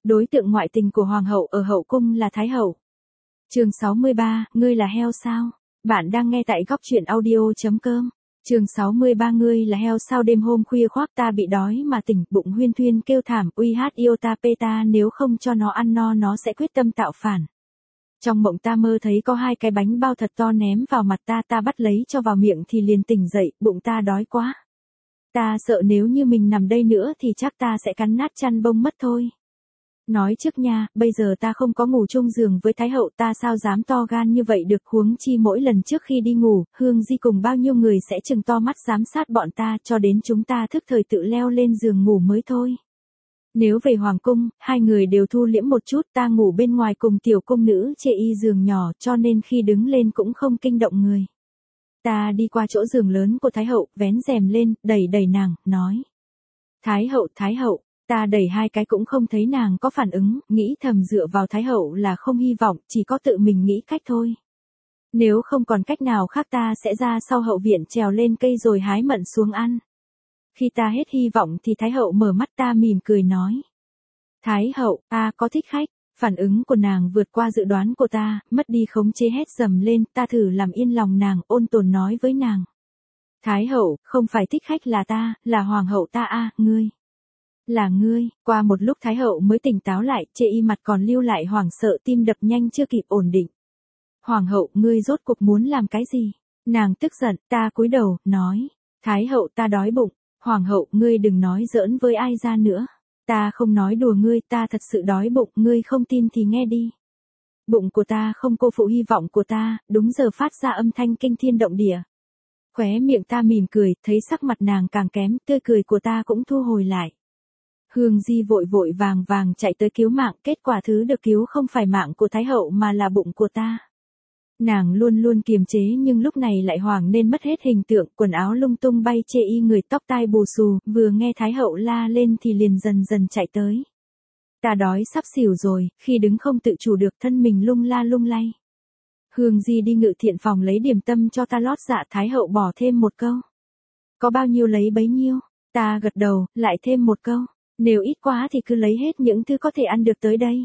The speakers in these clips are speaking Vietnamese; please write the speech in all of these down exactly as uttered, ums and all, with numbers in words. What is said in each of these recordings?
Đối tượng ngoại tình của hoàng hậu ở hậu cung là Thái hậu. Chương sáu mươi ba, ngươi là heo sao? Bạn đang nghe tại góc truyện audio chấm com. Chương sáu mươi ba, ngươi là heo sao? Đêm hôm khuya khoác ta bị đói mà tỉnh, bụng huyên thuyên kêu thảm, uy hát yêu ta pê ta, nếu không cho nó ăn no nó sẽ quyết tâm tạo phản. Trong mộng ta mơ thấy có hai cái bánh bao thật to ném vào mặt ta, ta bắt lấy cho vào miệng thì liền tỉnh dậy, bụng ta đói quá. Ta sợ nếu như mình nằm đây nữa thì chắc ta sẽ cắn nát chăn bông mất thôi. Nói trước nha, bây giờ ta không có ngủ chung giường với Thái hậu, ta sao dám to gan như vậy được, huống chi mỗi lần trước khi đi ngủ, Hương Di cùng bao nhiêu người sẽ chừng to mắt giám sát bọn ta cho đến chúng ta thức thời tự leo lên giường ngủ mới thôi. Nếu về hoàng cung, hai người đều thu liễm một chút, ta ngủ bên ngoài cùng tiểu cung nữ chê y giường nhỏ cho nên khi đứng lên cũng không kinh động người. Ta đi qua chỗ giường lớn của Thái hậu, vén rèm lên, đẩy đẩy nàng, nói. Thái hậu, Thái hậu. Ta đẩy hai cái cũng không thấy nàng có phản ứng, nghĩ thầm dựa vào Thái hậu là không hy vọng, chỉ có tự mình nghĩ cách thôi. Nếu không còn cách nào khác ta sẽ ra sau hậu viện trèo lên cây rồi hái mận xuống ăn. Khi ta hết hy vọng thì Thái hậu mở mắt, ta mỉm cười nói. Thái hậu, ta có thích khách. Phản ứng của nàng vượt qua dự đoán của ta, mất đi khống chế hét dầm lên, ta thử làm yên lòng nàng, ôn tồn nói với nàng. Thái hậu, không phải thích khách là ta, là hoàng hậu ta a, ngươi. Là ngươi. Qua một lúc Thái hậu mới tỉnh táo lại, chê y mặt còn lưu lại hoảng sợ, tim đập nhanh chưa kịp ổn định. Hoàng hậu, ngươi rốt cuộc muốn làm cái gì? Nàng tức giận, ta cúi đầu, nói. Thái hậu, ta đói bụng. Hoàng hậu, ngươi đừng nói giỡn với ai ra nữa. Ta không nói đùa ngươi, ta thật sự đói bụng, ngươi không tin thì nghe đi. Bụng của ta không cô phụ hy vọng của ta, đúng giờ phát ra âm thanh kinh thiên động địa. Khóe miệng ta mỉm cười, thấy sắc mặt nàng càng kém, tươi cười của ta cũng thu hồi lại. Hương Di vội vội vàng vàng chạy tới cứu mạng, kết quả thứ được cứu không phải mạng của Thái hậu mà là bụng của ta. Nàng luôn luôn kiềm chế nhưng lúc này lại hoảng nên mất hết hình tượng, quần áo lung tung bay chê y người, tóc tai bù xù, vừa nghe Thái hậu la lên thì liền dần dần chạy tới. Ta đói sắp xỉu rồi, khi đứng không tự chủ được, thân mình lung la lung lay. Hương Di đi ngự thiện phòng lấy điểm tâm cho ta lót dạ, Thái hậu bỏ thêm một câu. Có bao nhiêu lấy bấy nhiêu, ta gật đầu, lại thêm một câu. Nếu ít quá thì cứ lấy hết những thứ có thể ăn được tới đây.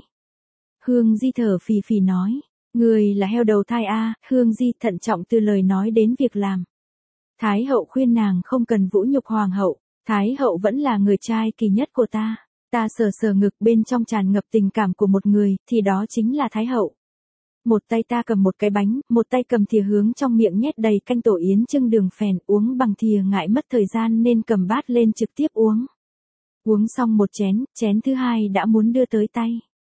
Hương Di thở phì phì nói. Người là heo đầu thai a. Hương Di thận trọng từ lời nói đến việc làm. Thái hậu khuyên nàng không cần vũ nhục hoàng hậu. Thái hậu vẫn là người trai kỳ nhất của ta. Ta sờ sờ ngực, bên trong tràn ngập tình cảm của một người, thì đó chính là Thái hậu. Một tay ta cầm một cái bánh, một tay cầm thìa hướng trong miệng nhét đầy canh tổ yến trưng đường phèn, uống bằng thìa ngại mất thời gian nên cầm bát lên trực tiếp uống. Uống xong một chén, chén thứ hai đã muốn đưa tới tay.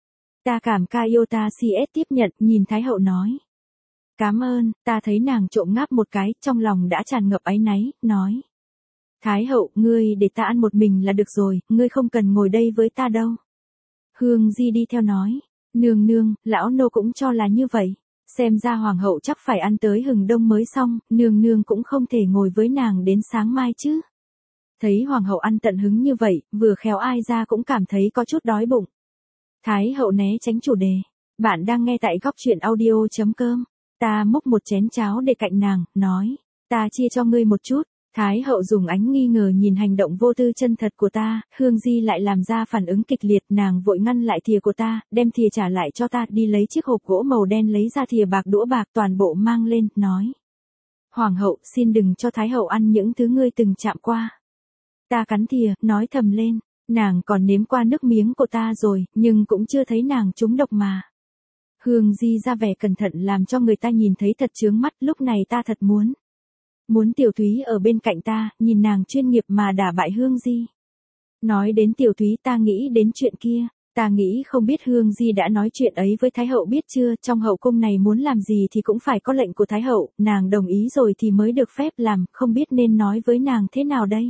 Ta cảm ca yêu ta si ét tiếp nhận, nhìn Thái hậu nói. Cảm ơn, ta thấy nàng trộm ngáp một cái, trong lòng đã tràn ngập áy náy, nói. Thái hậu, ngươi để ta ăn một mình là được rồi, ngươi không cần ngồi đây với ta đâu. Hương Di đi theo nói. Nương nương, lão nô cũng cho là như vậy. Xem ra hoàng hậu chắc phải ăn tới hừng đông mới xong, nương nương cũng không thể ngồi với nàng đến sáng mai chứ. Thấy hoàng hậu ăn tận hứng như vậy, vừa khéo ai ra cũng cảm thấy có chút đói bụng. Thái hậu né tránh chủ đề. Bạn đang nghe tại góc truyện audio chấm com. Ta múc một chén cháo để cạnh nàng, nói. Ta chia cho ngươi một chút. Thái hậu dùng ánh nghi ngờ nhìn hành động vô tư chân thật của ta, Hương Di lại làm ra phản ứng kịch liệt, nàng vội ngăn lại thìa của ta, đem thìa trả lại cho ta, đi lấy chiếc hộp gỗ màu đen lấy ra thìa bạc đũa bạc toàn bộ mang lên, nói. Hoàng hậu, xin đừng cho Thái hậu ăn những thứ ngươi từng chạm qua. Ta cắn thìa, nói thầm lên, nàng còn nếm qua nước miếng của ta rồi, nhưng cũng chưa thấy nàng trúng độc mà. Hương Di ra vẻ cẩn thận làm cho người ta nhìn thấy thật chướng mắt, lúc này ta thật muốn. Muốn Tiểu Thúy ở bên cạnh ta, nhìn nàng chuyên nghiệp mà đả bại Hương Di. Nói đến Tiểu Thúy ta nghĩ đến chuyện kia, ta nghĩ không biết Hương Di đã nói chuyện ấy với Thái hậu biết chưa, trong hậu cung này muốn làm gì thì cũng phải có lệnh của Thái hậu, nàng đồng ý rồi thì mới được phép làm, không biết nên nói với nàng thế nào đây.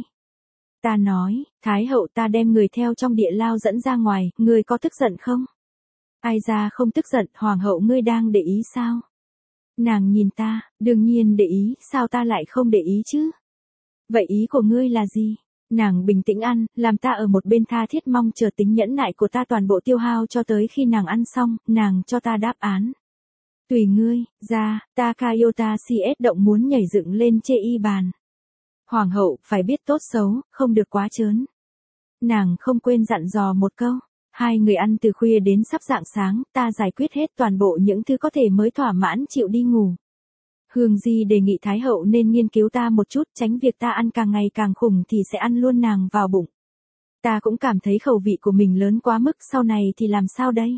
Ta nói, Thái hậu, ta đem người theo trong địa lao dẫn ra ngoài, ngươi có tức giận không? Ai ra không tức giận, hoàng hậu ngươi đang để ý sao? Nàng nhìn ta, đương nhiên để ý, sao ta lại không để ý chứ? Vậy ý của ngươi là gì? Nàng bình tĩnh ăn, làm ta ở một bên tha thiết mong chờ tính nhẫn nại của ta toàn bộ tiêu hao cho tới khi nàng ăn xong, nàng cho ta đáp án. Tùy ngươi, ra, ta ca yêu ta si ét động muốn nhảy dựng lên chê y bàn. Hoàng hậu, phải biết tốt xấu, không được quá trớn. Nàng không quên dặn dò một câu. Hai người ăn từ khuya đến sắp rạng sáng, ta giải quyết hết toàn bộ những thứ có thể mới thỏa mãn chịu đi ngủ. Hương Di đề nghị Thái hậu nên nghiên cứu ta một chút, tránh việc ta ăn càng ngày càng khủng thì sẽ ăn luôn nàng vào bụng. Ta cũng cảm thấy khẩu vị của mình lớn quá mức, sau này thì làm sao đây?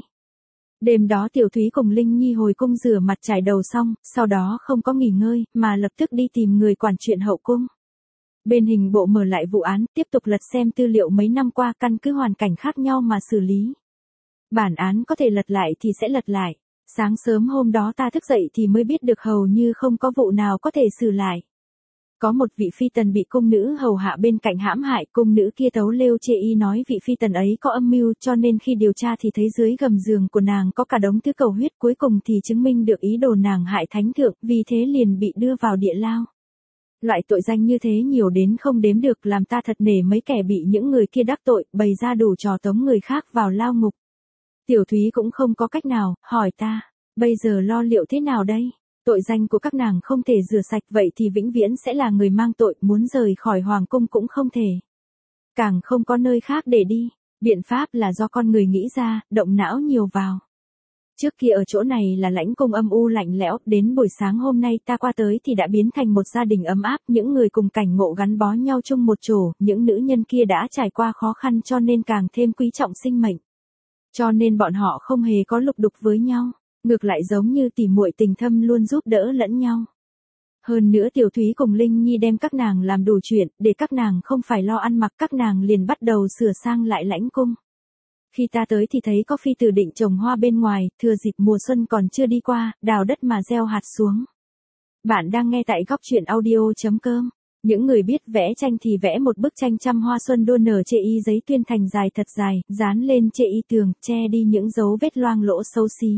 Đêm đó Tiểu Thúy cùng Linh Nhi hồi cung rửa mặt chải đầu xong, sau đó không có nghỉ ngơi, mà lập tức đi tìm người quản chuyện hậu cung. Bên hình bộ mở lại vụ án, tiếp tục lật xem tư liệu mấy năm qua, căn cứ hoàn cảnh khác nhau mà xử lý. Bản án có thể lật lại thì sẽ lật lại. Sáng sớm hôm đó ta thức dậy thì mới biết được hầu như không có vụ nào có thể xử lại. Có một vị phi tần bị cung nữ hầu hạ bên cạnh hãm hại, cung nữ kia tấu lêu chê y nói vị phi tần ấy có âm mưu, cho nên khi điều tra thì thấy dưới gầm giường của nàng có cả đống thứ cầu huyết, cuối cùng thì chứng minh được ý đồ nàng hại thánh thượng, vì thế liền bị đưa vào địa lao. Loại tội danh như thế nhiều đến không đếm được, làm ta thật nể mấy kẻ bị những người kia đắc tội, bày ra đủ trò tống người khác vào lao ngục. Tiểu Thúy cũng không có cách nào, hỏi ta, bây giờ lo liệu thế nào đây? Tội danh của các nàng không thể rửa sạch, vậy thì vĩnh viễn sẽ là người mang tội, muốn rời khỏi hoàng cung cũng không thể. Càng không có nơi khác để đi, biện pháp là do con người nghĩ ra, động não nhiều vào. Trước kia ở chỗ này là lãnh cung âm u lạnh lẽo, đến buổi sáng hôm nay ta qua tới thì đã biến thành một gia đình ấm áp, những người cùng cảnh ngộ gắn bó nhau chung một chỗ, những nữ nhân kia đã trải qua khó khăn cho nên càng thêm quý trọng sinh mệnh. Cho nên bọn họ không hề có lục đục với nhau, ngược lại giống như tỉ muội tình thâm luôn giúp đỡ lẫn nhau. Hơn nữa Tiểu Thúy cùng Linh Nhi đem các nàng làm đủ chuyện, để các nàng không phải lo ăn mặc, các nàng liền bắt đầu sửa sang lại lãnh cung. Khi ta tới thì thấy có phi tử định trồng hoa bên ngoài, thừa dịp mùa xuân còn chưa đi qua, đào đất mà gieo hạt xuống. Bạn đang nghe tại góc truyện audio chấm com. Những người biết vẽ tranh thì vẽ một bức tranh trăm hoa xuân đua nở chê y giấy tuyên thành dài thật dài, dán lên chê y tường, che đi những dấu vết loang lỗ xấu xí.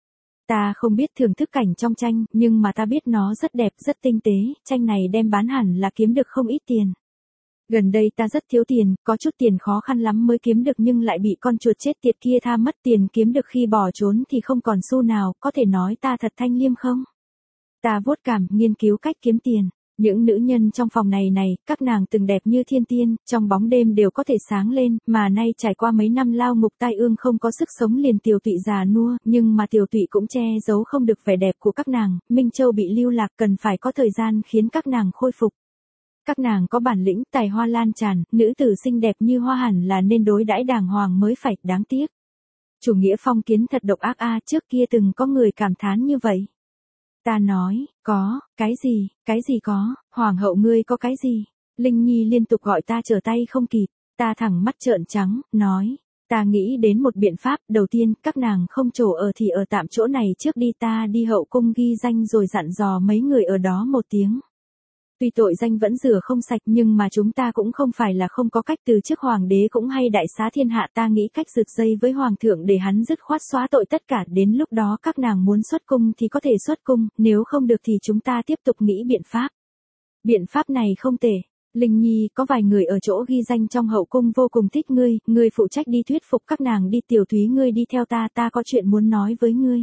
Ta không biết thưởng thức cảnh trong tranh, nhưng mà ta biết nó rất đẹp, rất tinh tế, tranh này đem bán hẳn là kiếm được không ít tiền. Gần đây ta rất thiếu tiền, có chút tiền khó khăn lắm mới kiếm được nhưng lại bị con chuột chết tiệt kia tha mất, tiền kiếm được khi bỏ trốn thì không còn xu nào, có thể nói ta thật thanh liêm không? Ta vuốt cảm, nghiên cứu cách kiếm tiền. Những nữ nhân trong phòng này này, các nàng từng đẹp như thiên tiên, trong bóng đêm đều có thể sáng lên, mà nay trải qua mấy năm lao ngục tai ương không có sức sống liền Tiểu Tụy già nua, nhưng mà Tiểu Tụy cũng che giấu không được vẻ đẹp của các nàng, Minh Châu bị lưu lạc cần phải có thời gian khiến các nàng khôi phục. Các nàng có bản lĩnh, tài hoa lan tràn, nữ tử xinh đẹp như hoa hẳn là nên đối đãi đàng hoàng mới phải, đáng tiếc. Chủ nghĩa phong kiến thật độc ác a, trước kia từng có người cảm thán như vậy. Ta nói, có, cái gì, cái gì có, hoàng hậu ngươi có cái gì? Linh Nhi liên tục gọi ta trở tay không kịp, ta thẳng mắt trợn trắng, nói, ta nghĩ đến một biện pháp, đầu tiên, các nàng không chỗ ở thì ở tạm chỗ này trước đi, ta đi hậu cung ghi danh rồi dặn dò mấy người ở đó một tiếng. Tuy tội danh vẫn rửa không sạch nhưng mà chúng ta cũng không phải là không có cách, từ trước hoàng đế cũng hay đại xá thiên hạ, ta nghĩ cách rượt dây với hoàng thượng để hắn dứt khoát xóa tội tất cả, đến lúc đó các nàng muốn xuất cung thì có thể xuất cung, nếu không được thì chúng ta tiếp tục nghĩ biện pháp. Biện pháp này không tệ. Linh Nhi, có vài người ở chỗ ghi danh trong hậu cung vô cùng thích ngươi, ngươi phụ trách đi thuyết phục các nàng đi, Tiểu Thúy ngươi đi theo ta, ta có chuyện muốn nói với ngươi.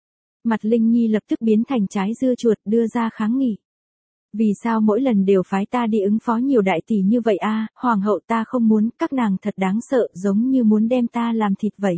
Mặt Linh Nhi lập tức biến thành trái dưa chuột, đưa ra kháng nghị. Vì sao mỗi lần đều phái ta đi ứng phó nhiều đại tỷ như vậy a? Hoàng hậu ta không muốn, các nàng thật đáng sợ, giống như muốn đem ta làm thịt vậy.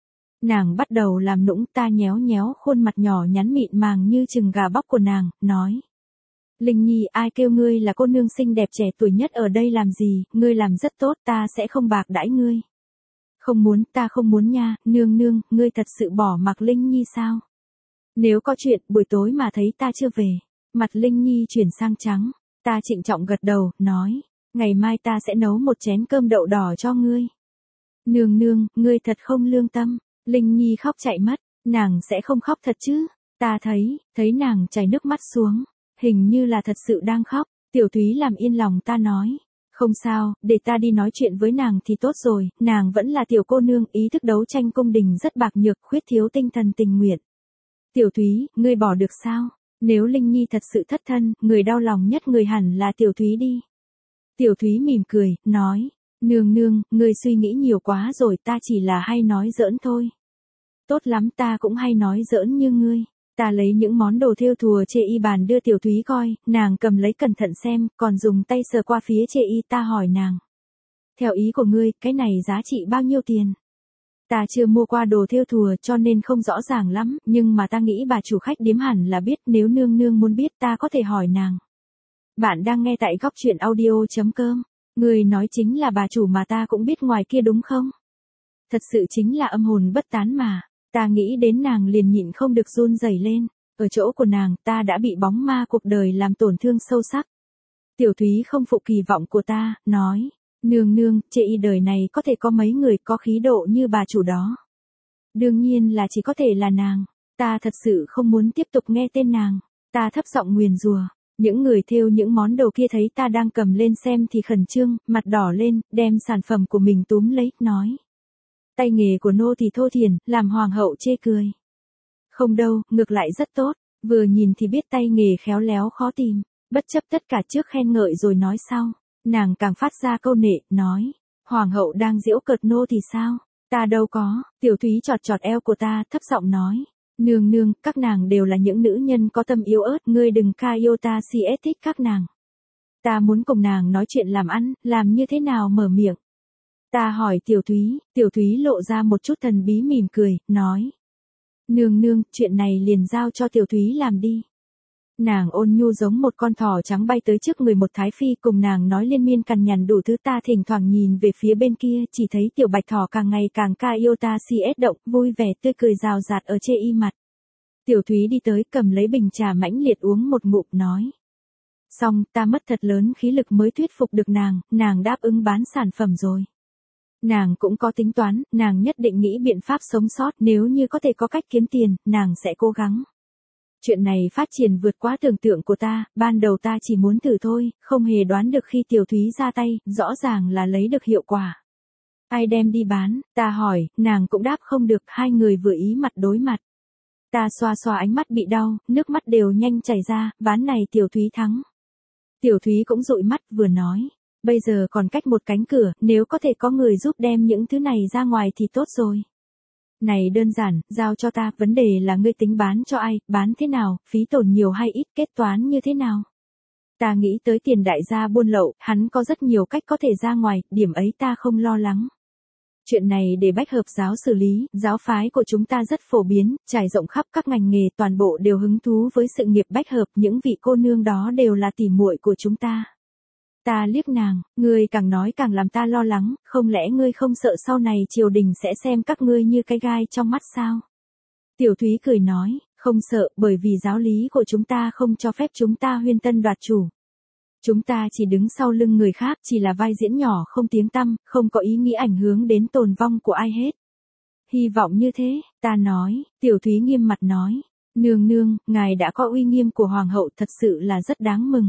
Nàng bắt đầu làm nũng, ta nhéo nhéo khuôn mặt nhỏ nhắn mịn màng như chừng gà bóc của nàng, nói. Linh Nhi, ai kêu ngươi là cô nương xinh đẹp trẻ tuổi nhất ở đây làm gì, ngươi làm rất tốt, ta sẽ không bạc đãi ngươi. Không muốn, ta không muốn nha, nương nương, ngươi thật sự bỏ mặc Linh Nhi sao? Nếu có chuyện, buổi tối mà thấy ta chưa về. Mặt Linh Nhi chuyển sang trắng, ta trịnh trọng gật đầu, nói, ngày mai ta sẽ nấu một chén cơm đậu đỏ cho ngươi. Nương nương, ngươi thật không lương tâm, Linh Nhi khóc chạy mất, nàng sẽ không khóc thật chứ, ta thấy, thấy nàng chảy nước mắt xuống, hình như là thật sự đang khóc, Tiểu Thúy làm yên lòng ta nói, không sao, để ta đi nói chuyện với nàng thì tốt rồi, nàng vẫn là tiểu cô nương, ý thức đấu tranh cung đình rất bạc nhược, khuyết thiếu tinh thần tình nguyện. Tiểu Thúy, ngươi bỏ được sao? Nếu Linh Nhi thật sự thất thân, người đau lòng nhất người hẳn là Tiểu Thúy đi. Tiểu Thúy mỉm cười, nói, nương nương, ngươi suy nghĩ nhiều quá rồi, ta chỉ là hay nói giỡn thôi. Tốt lắm, ta cũng hay nói giỡn như ngươi. Ta lấy những món đồ thêu thùa chê y bàn đưa Tiểu Thúy coi, nàng cầm lấy cẩn thận xem, còn dùng tay sờ qua phía chê y, ta hỏi nàng. Theo ý của ngươi, cái này giá trị bao nhiêu tiền? Ta chưa mua qua đồ thêu thùa cho nên không rõ ràng lắm, nhưng mà ta nghĩ bà chủ khách điếm hẳn là biết, nếu nương nương muốn biết ta có thể hỏi nàng. Bạn đang nghe tại góc truyện audio.com. Người nói chính là bà chủ mà ta cũng biết ngoài kia đúng không? Thật sự chính là âm hồn bất tán mà. Ta nghĩ đến nàng liền nhịn không được run rẩy lên. Ở chỗ của nàng, ta đã bị bóng ma cuộc đời làm tổn thương sâu sắc. Tiểu Thúy không phụ kỳ vọng của ta, nói. Nương nương, chê y đời này có thể có mấy người có khí độ như bà chủ đó. Đương nhiên là chỉ có thể là nàng. Ta thật sự không muốn tiếp tục nghe tên nàng. Ta thấp giọng nguyền rủa. Những người thêu những món đồ kia thấy ta đang cầm lên xem thì khẩn trương, mặt đỏ lên, đem sản phẩm của mình túm lấy, nói. Tay nghề của nô thì thô thiển, làm hoàng hậu chê cười. Không đâu, ngược lại rất tốt, vừa nhìn thì biết tay nghề khéo léo khó tìm, bất chấp tất cả trước khen ngợi rồi nói sau. Nàng càng phát ra câu nệ, nói. Hoàng hậu đang giễu cợt nô thì sao? Ta đâu có, Tiểu Thúy chọt chọt eo của ta, thấp giọng nói. Nương nương, các nàng đều là những nữ nhân có tâm yếu ớt, ngươi đừng ca yêu ta si ết thích các nàng. Ta muốn cùng nàng nói chuyện làm ăn, làm như thế nào mở miệng. Ta hỏi Tiểu Thúy, Tiểu Thúy lộ ra một chút thần bí mỉm cười, nói. Nương nương, chuyện này liền giao cho Tiểu Thúy làm đi. Nàng ôn nhu giống một con thỏ trắng bay tới trước người một thái phi, cùng nàng nói liên miên cằn nhằn đủ thứ. Ta thỉnh thoảng nhìn về phía bên kia, chỉ thấy tiểu bạch thỏ càng ngày càng ca yêu ta si ết động, vui vẻ tươi cười rào rạt ở chê y mặt. Tiểu Thúy đi tới, cầm lấy bình trà mãnh liệt uống một ngụm, nói. Xong, ta mất thật lớn khí lực mới thuyết phục được nàng, nàng đáp ứng bán sản phẩm rồi. Nàng cũng có tính toán, nàng nhất định nghĩ biện pháp sống sót, nếu như có thể có cách kiếm tiền, nàng sẽ cố gắng. Chuyện này phát triển vượt quá tưởng tượng của ta, ban đầu ta chỉ muốn thử thôi, không hề đoán được khi Tiểu Thúy ra tay, rõ ràng là lấy được hiệu quả. Ai đem đi bán, ta hỏi, nàng cũng đáp không được, hai người vừa ý mặt đối mặt. Ta xoa xoa ánh mắt bị đau, nước mắt đều nhanh chảy ra, ván này Tiểu Thúy thắng. Tiểu Thúy cũng dụi mắt vừa nói, bây giờ còn cách một cánh cửa, nếu có thể có người giúp đem những thứ này ra ngoài thì tốt rồi. Này đơn giản, giao cho ta, vấn đề là ngươi tính bán cho ai, bán thế nào, phí tổn nhiều hay ít, kết toán như thế nào. Ta nghĩ tới Tiền đại gia buôn lậu, hắn có rất nhiều cách có thể ra ngoài, điểm ấy ta không lo lắng. Chuyện này để Bách Hợp giáo xử lý, giáo phái của chúng ta rất phổ biến, trải rộng khắp các ngành nghề, toàn bộ đều hứng thú với sự nghiệp Bách Hợp, những vị cô nương đó đều là tỉ muội của chúng ta. Ta liếc nàng, ngươi càng nói càng làm ta lo lắng, không lẽ ngươi không sợ sau này triều đình sẽ xem các ngươi như cái gai trong mắt sao? Tiểu Thúy cười nói, không sợ, bởi vì giáo lý của chúng ta không cho phép chúng ta huyên tân đoạt chủ. Chúng ta chỉ đứng sau lưng người khác, chỉ là vai diễn nhỏ không tiếng tăm, không có ý nghĩa ảnh hưởng đến tồn vong của ai hết. Hy vọng như thế, ta nói, Tiểu Thúy nghiêm mặt nói, nương nương, ngài đã có uy nghiêm của hoàng hậu, thật sự là rất đáng mừng.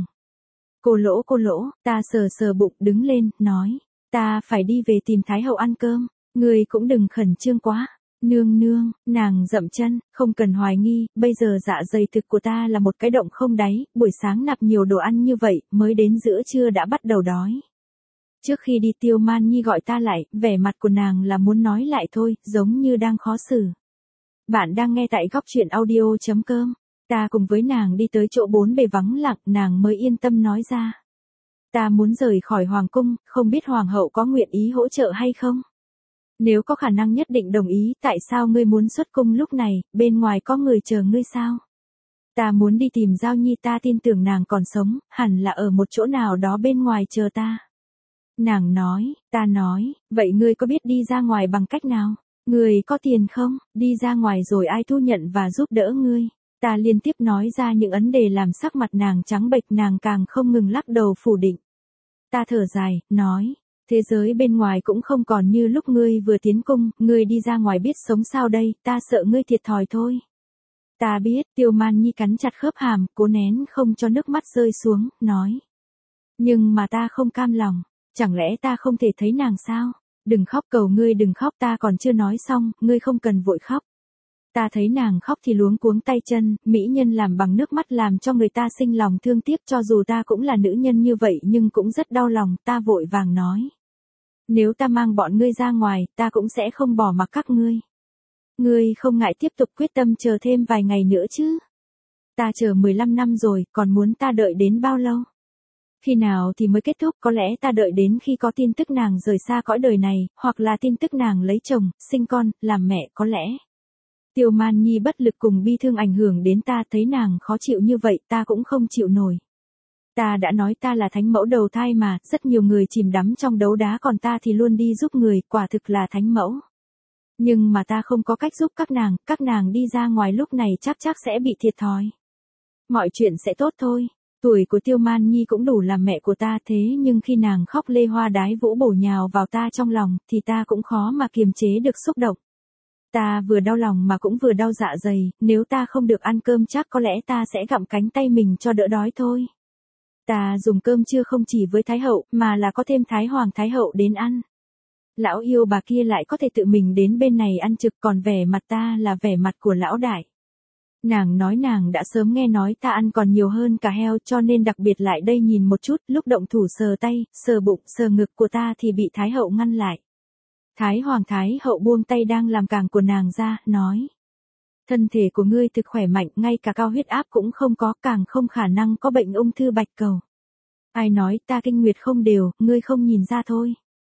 Cô lỗ cô lỗ, ta sờ sờ bụng đứng lên, nói, ta phải đi về tìm Thái hậu ăn cơm, người cũng đừng khẩn trương quá. Nương nương, nàng dậm chân, không cần hoài nghi, bây giờ dạ dày thực của ta là một cái động không đáy, buổi sáng nạp nhiều đồ ăn như vậy, mới đến giữa trưa đã bắt đầu đói. Trước khi đi Tiêu Man Nhi gọi ta lại, vẻ mặt của nàng là muốn nói lại thôi, giống như đang khó xử. Bạn đang nghe tại góc truyện audio.com. Ta cùng với nàng đi tới chỗ bốn bề vắng lặng, nàng mới yên tâm nói ra. Ta muốn rời khỏi hoàng cung, không biết hoàng hậu có nguyện ý hỗ trợ hay không? Nếu có khả năng nhất định đồng ý, tại sao ngươi muốn xuất cung lúc này, bên ngoài có người chờ ngươi sao? Ta muốn đi tìm Giao Nhi, ta tin tưởng nàng còn sống, hẳn là ở một chỗ nào đó bên ngoài chờ ta. Nàng nói, ta nói, vậy ngươi có biết đi ra ngoài bằng cách nào? Ngươi có tiền không? Đi ra ngoài rồi ai thu nhận và giúp đỡ ngươi? Ta liên tiếp nói ra những vấn đề làm sắc mặt nàng trắng bệch, nàng càng không ngừng lắc đầu phủ định. Ta thở dài, nói, thế giới bên ngoài cũng không còn như lúc ngươi vừa tiến cung, ngươi đi ra ngoài biết sống sao đây, ta sợ ngươi thiệt thòi thôi. Ta biết, Tiêu Man Nhi cắn chặt khớp hàm, cố nén không cho nước mắt rơi xuống, nói. Nhưng mà ta không cam lòng, chẳng lẽ ta không thể thấy nàng sao? Đừng khóc, cầu ngươi đừng khóc, ta còn chưa nói xong, ngươi không cần vội khóc. Ta thấy nàng khóc thì luống cuống tay chân, mỹ nhân làm bằng nước mắt làm cho người ta sinh lòng thương tiếc, cho dù ta cũng là nữ nhân như vậy nhưng cũng rất đau lòng, ta vội vàng nói. Nếu ta mang bọn ngươi ra ngoài, ta cũng sẽ không bỏ mặc các ngươi. Ngươi không ngại tiếp tục quyết tâm chờ thêm vài ngày nữa chứ? Ta chờ mười lăm năm rồi, còn muốn ta đợi đến bao lâu? Khi nào thì mới kết thúc, có lẽ ta đợi đến khi có tin tức nàng rời xa cõi đời này, hoặc là tin tức nàng lấy chồng, sinh con, làm mẹ có lẽ. Tiêu Man Nhi bất lực cùng bi thương ảnh hưởng đến ta, thấy nàng khó chịu như vậy ta cũng không chịu nổi. Ta đã nói ta là thánh mẫu đầu thai mà, rất nhiều người chìm đắm trong đấu đá còn ta thì luôn đi giúp người, quả thực là thánh mẫu. Nhưng mà ta không có cách giúp các nàng, các nàng đi ra ngoài lúc này chắc chắc sẽ bị thiệt thòi. Mọi chuyện sẽ tốt thôi. Tuổi của Tiêu Man Nhi cũng đủ làm mẹ của ta, thế nhưng khi nàng khóc lê hoa đái vũ bổ nhào vào ta trong lòng, thì ta cũng khó mà kiềm chế được xúc động. Ta vừa đau lòng mà cũng vừa đau dạ dày, nếu ta không được ăn cơm chắc có lẽ ta sẽ gặm cánh tay mình cho đỡ đói thôi. Ta dùng cơm trưa không chỉ với Thái hậu, mà là có thêm Thái Hoàng Thái hậu đến ăn. Lão yêu bà kia lại có thể tự mình đến bên này ăn trực, còn vẻ mặt ta là vẻ mặt của lão đại. Nàng nói nàng đã sớm nghe nói ta ăn còn nhiều hơn cả heo cho nên đặc biệt lại đây nhìn một chút, lúc động thủ sờ tay, sờ bụng, sờ ngực của ta thì bị Thái hậu ngăn lại. Thái Hoàng Thái hậu buông tay đang làm càng của nàng ra, nói. Thân thể của ngươi thực khỏe mạnh, ngay cả cao huyết áp cũng không có, càng không khả năng có bệnh ung thư bạch cầu. Ai nói ta kinh nguyệt không đều, ngươi không nhìn ra thôi.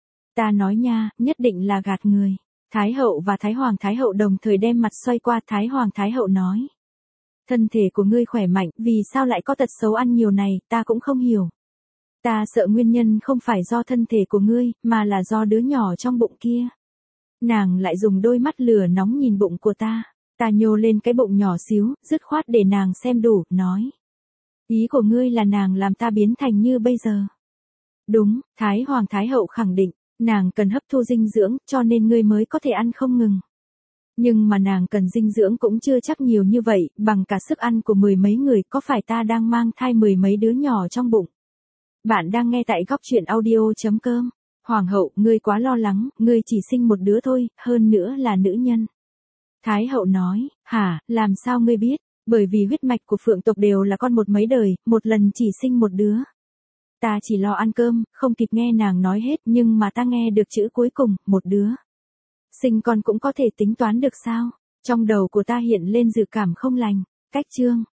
Ta nói nha, nhất định là gạt người. Thái hậu và Thái Hoàng Thái hậu đồng thời đem mặt xoay qua, Thái Hoàng Thái hậu nói. Thân thể của ngươi khỏe mạnh, vì sao lại có tật xấu ăn nhiều này, ta cũng không hiểu. Ta sợ nguyên nhân không phải do thân thể của ngươi, mà là do đứa nhỏ trong bụng kia. Nàng lại dùng đôi mắt lửa nóng nhìn bụng của ta. Ta nhô lên cái bụng nhỏ xíu, dứt khoát để nàng xem đủ, nói. Ý của ngươi là nàng làm ta biến thành như bây giờ. Đúng, Thái Hoàng Thái hậu khẳng định, nàng cần hấp thu dinh dưỡng, cho nên ngươi mới có thể ăn không ngừng. Nhưng mà nàng cần dinh dưỡng cũng chưa chắc nhiều như vậy, bằng cả sức ăn của mười mấy người, có phải ta đang mang thai mười mấy đứa nhỏ trong bụng. Bạn đang nghe tại góc truyện audio.com. Hoàng hậu, ngươi quá lo lắng, ngươi chỉ sinh một đứa thôi, hơn nữa là nữ nhân. Thái hậu nói, hả, làm sao ngươi biết, bởi vì huyết mạch của phượng tộc đều là con một mấy đời, một lần chỉ sinh một đứa. Ta chỉ lo ăn cơm, không kịp nghe nàng nói hết, nhưng mà ta nghe được chữ cuối cùng, một đứa. Sinh con cũng có thể tính toán được sao? Trong đầu của ta hiện lên dự cảm không lành. Cách chương